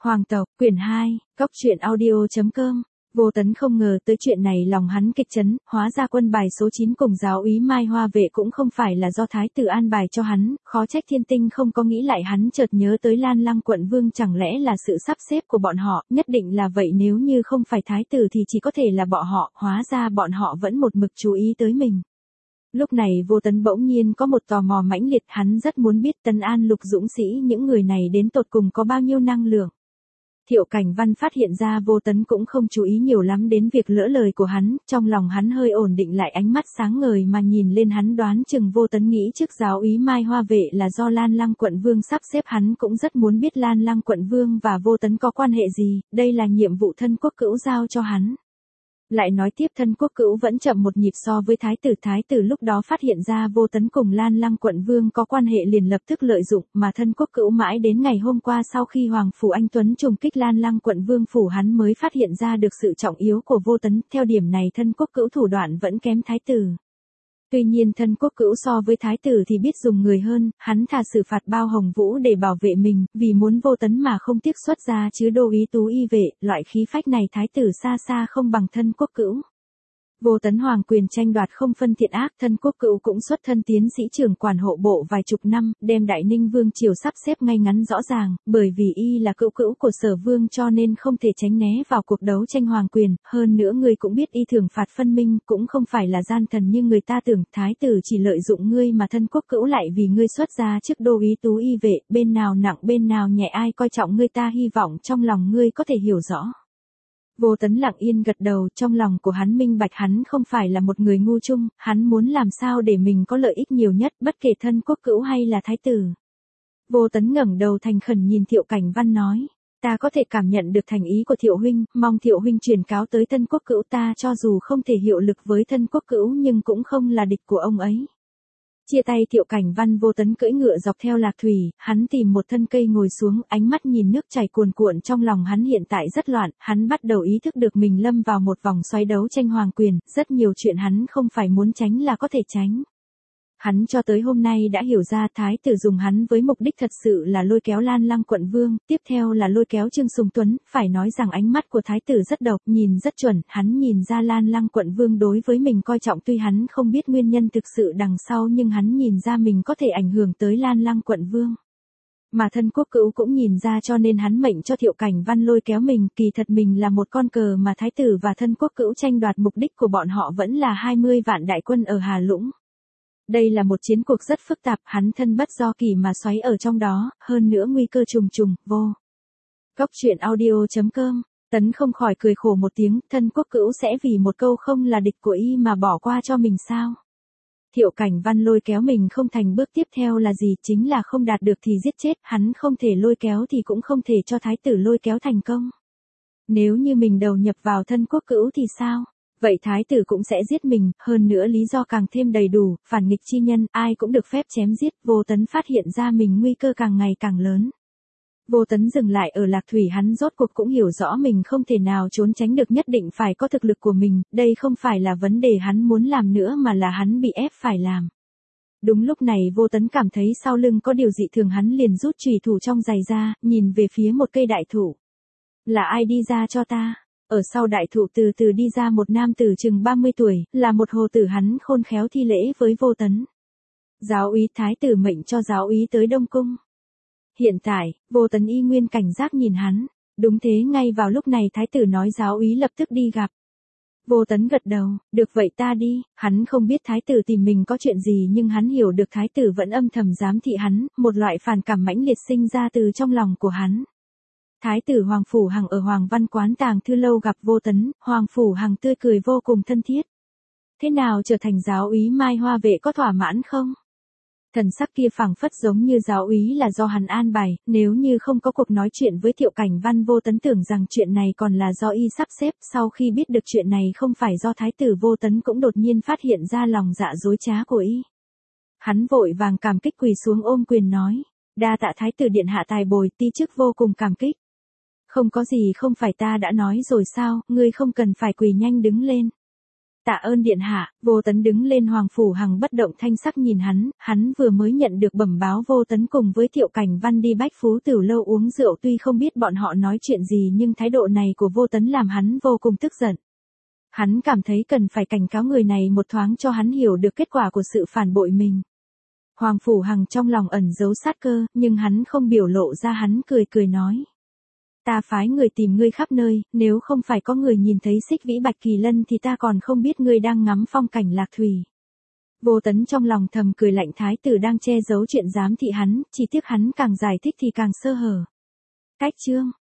Hoàng tộc, quyển 2, Cóc truyện audio.com. Vô Tấn không ngờ tới chuyện này, lòng hắn kịch chấn, hóa ra quân bài số 9 cùng giáo úy Mai Hoa Vệ cũng không phải là do thái tử an bài cho hắn, khó trách Thiên Tinh không có nghĩ lại. Hắn chợt nhớ tới Lan Lăng quận vương, chẳng lẽ là sự sắp xếp của bọn họ, nhất định là vậy, nếu như không phải thái tử thì chỉ có thể là bọn họ, hóa ra bọn họ vẫn một mực chú ý tới mình. Lúc này Vô Tấn bỗng nhiên có một tò mò mãnh liệt, hắn rất muốn biết Tân An Lục dũng sĩ những người này đến tột cùng có bao nhiêu năng lượng. Thiệu Cảnh Văn phát hiện ra Vô Tấn cũng không chú ý nhiều lắm đến việc lỡ lời của hắn, trong lòng hắn hơi ổn định lại, ánh mắt sáng ngời mà nhìn lên hắn, đoán chừng Vô Tấn nghĩ trước giáo úy Mai Hoa Vệ là do Lan Lăng quận vương sắp xếp. Hắn cũng rất muốn biết Lan Lăng quận vương và Vô Tấn có quan hệ gì, đây là nhiệm vụ Thân Quốc Cữu giao cho hắn. Lại nói tiếp, Thân Quốc Cữu vẫn chậm một nhịp so với thái tử lúc đó phát hiện ra Vô Tấn cùng Lan Lăng quận vương có quan hệ liền lập tức lợi dụng, mà Thân Quốc Cữu mãi đến ngày hôm qua sau khi Hoàng phủ Anh Tuấn trùng kích Lan Lăng quận vương phủ, hắn mới phát hiện ra được sự trọng yếu của Vô Tấn. Theo điểm này Thân Quốc Cữu thủ đoạn vẫn kém thái tử. Tuy nhiên Thân Quốc Cữu so với thái tử thì biết dùng người hơn, hắn thà xử phạt Bao Hồng Vũ để bảo vệ mình, vì muốn Vô Tấn mà không tiếc xuất ra chứ đô úy Tú Y vệ, loại khí phách này thái tử xa xa không bằng Thân Quốc Cữu. Vô Tấn hoàng quyền tranh đoạt không phân thiện ác, Thân Quốc Cữu cũng xuất thân tiến sĩ trưởng quản hộ bộ vài chục năm, đem Đại Ninh vương triều sắp xếp ngay ngắn rõ ràng, bởi vì y là cữu cữu của Sở vương cho nên không thể tránh né vào cuộc đấu tranh hoàng quyền, hơn nữa ngươi cũng biết y thưởng phạt phân minh, cũng không phải là gian thần như người ta tưởng, thái tử chỉ lợi dụng ngươi mà Thân Quốc Cữu lại vì ngươi xuất ra chức đô úy Tú Y vệ, bên nào nặng bên nào nhẹ, ai coi trọng ngươi, ta hy vọng trong lòng ngươi có thể hiểu rõ. Vô Tấn lặng yên gật đầu, trong lòng của hắn minh bạch hắn không phải là một người ngu chung, hắn muốn làm sao để mình có lợi ích nhiều nhất, bất kể Thân Quốc Cữu hay là thái tử. Vô Tấn ngẩng đầu thành khẩn nhìn Thiệu Cảnh Văn nói, ta có thể cảm nhận được thành ý của Thiệu huynh, mong Thiệu huynh truyền cáo tới Thân Quốc Cữu, ta cho dù không thể hiệu lực với Thân Quốc Cữu nhưng cũng không là địch của ông ấy. Chia tay Thiệu Cảnh Văn, Vô Tấn cưỡi ngựa dọc theo lạc thủy, hắn tìm một thân cây ngồi xuống, ánh mắt nhìn nước chảy cuồn cuộn, trong lòng hắn hiện tại rất loạn, hắn bắt đầu ý thức được mình lâm vào một vòng xoáy đấu tranh hoàng quyền, rất nhiều chuyện hắn không phải muốn tránh là có thể tránh. Hắn cho tới hôm nay đã hiểu ra thái tử dùng hắn với mục đích thật sự là lôi kéo Lan Lăng quận vương, tiếp theo là lôi kéo Trương Sùng Tuấn, phải nói rằng ánh mắt của thái tử rất độc, nhìn rất chuẩn, hắn nhìn ra Lan Lăng quận vương đối với mình coi trọng, tuy hắn không biết nguyên nhân thực sự đằng sau nhưng hắn nhìn ra mình có thể ảnh hưởng tới Lan Lăng quận vương. Mà Thân Quốc Cữu cũng nhìn ra cho nên hắn mệnh cho Thiệu Cảnh Văn lôi kéo mình, kỳ thật mình là một con cờ mà thái tử và Thân Quốc Cữu tranh đoạt, mục đích của bọn họ vẫn là 20 vạn đại quân ở Hà Lũng. Đây là một chiến cuộc rất phức tạp, hắn thân bất do kỳ mà xoáy ở trong đó, hơn nữa nguy cơ trùng trùng. Vô Cóc truyện audio.com. Tấn không khỏi cười khổ một tiếng, Thân Quốc Cữu sẽ vì một câu không là địch của y mà bỏ qua cho mình sao? Thiệu Cảnh Văn lôi kéo mình không thành, bước tiếp theo là gì, chính là không đạt được thì giết chết, hắn không thể lôi kéo thì cũng không thể cho thái tử lôi kéo thành công. Nếu như mình đầu nhập vào Thân Quốc Cữu thì sao? Vậy thái tử cũng sẽ giết mình, hơn nữa lý do càng thêm đầy đủ, phản nghịch chi nhân, ai cũng được phép chém giết. Vô Tấn phát hiện ra mình nguy cơ càng ngày càng lớn. Vô Tấn dừng lại ở lạc thủy, hắn rốt cuộc cũng hiểu rõ mình không thể nào trốn tránh được, nhất định phải có thực lực của mình, đây không phải là vấn đề hắn muốn làm nữa mà là hắn bị ép phải làm. Đúng lúc này Vô Tấn cảm thấy sau lưng có điều dị thường, hắn liền rút chùy thủ trong giày ra, nhìn về phía một cây đại thụ. Là ai đi ra cho ta? Ở sau đại thụ từ từ đi ra một nam tử chừng 30 tuổi, là một hồ tử, hắn khôn khéo thi lễ với Vô Tấn. Giáo úy, thái tử mệnh cho giáo úy tới Đông Cung. Hiện tại, Vô Tấn y nguyên cảnh giác nhìn hắn. Đúng thế, ngay vào lúc này thái tử nói giáo úy lập tức đi gặp. Vô Tấn gật đầu, được vậy ta đi. Hắn không biết thái tử tìm mình có chuyện gì nhưng hắn hiểu được thái tử vẫn âm thầm giám thị hắn, một loại phản cảm mãnh liệt sinh ra từ trong lòng của hắn. Thái tử Hoàng Phủ Hằng ở Hoàng Văn Quán Tàng Thư Lâu gặp Vô Tấn, Hoàng Phủ Hằng tươi cười vô cùng thân thiết. Thế nào, trở thành giáo úy Mai Hoa Vệ có thỏa mãn không? Thần sắc kia phảng phất giống như giáo úy là do hắn an bài, nếu như không có cuộc nói chuyện với Thiệu Cảnh Văn, Vô Tấn tưởng rằng chuyện này còn là do y sắp xếp, sau khi biết được chuyện này không phải do thái tử, Vô Tấn cũng đột nhiên phát hiện ra lòng dạ dối trá của y. Hắn vội vàng cảm kích quỳ xuống ôm quyền nói, đa tạ thái tử điện hạ tài bồi, ti chức vô cùng cảm kích. Không có gì, không phải ta đã nói rồi sao, ngươi không cần phải quỳ, nhanh đứng lên. Tạ ơn điện hạ. Vô Tấn đứng lên. Hoàng Phủ Hằng bất động thanh sắc nhìn hắn vừa mới nhận được bẩm báo Vô Tấn cùng với Thiệu Cảnh Văn đi Bách Phú Tiểu Lâu uống rượu, tuy không biết bọn họ nói chuyện gì nhưng thái độ này của Vô Tấn làm hắn vô cùng tức giận. Hắn cảm thấy cần phải cảnh cáo người này một thoáng cho hắn hiểu được kết quả của sự phản bội mình. Hoàng Phủ Hằng trong lòng ẩn giấu sát cơ, nhưng hắn không biểu lộ ra, hắn cười nói. Ta phái người tìm ngươi khắp nơi, nếu không phải có người nhìn thấy Xích Vĩ Bạch Kỳ Lân thì ta còn không biết ngươi đang ngắm phong cảnh Lạc Thủy. Vô Tấn trong lòng thầm cười lạnh, thái tử đang che giấu chuyện giám thị hắn, chỉ tiếc hắn càng giải thích thì càng sơ hở. Cách chương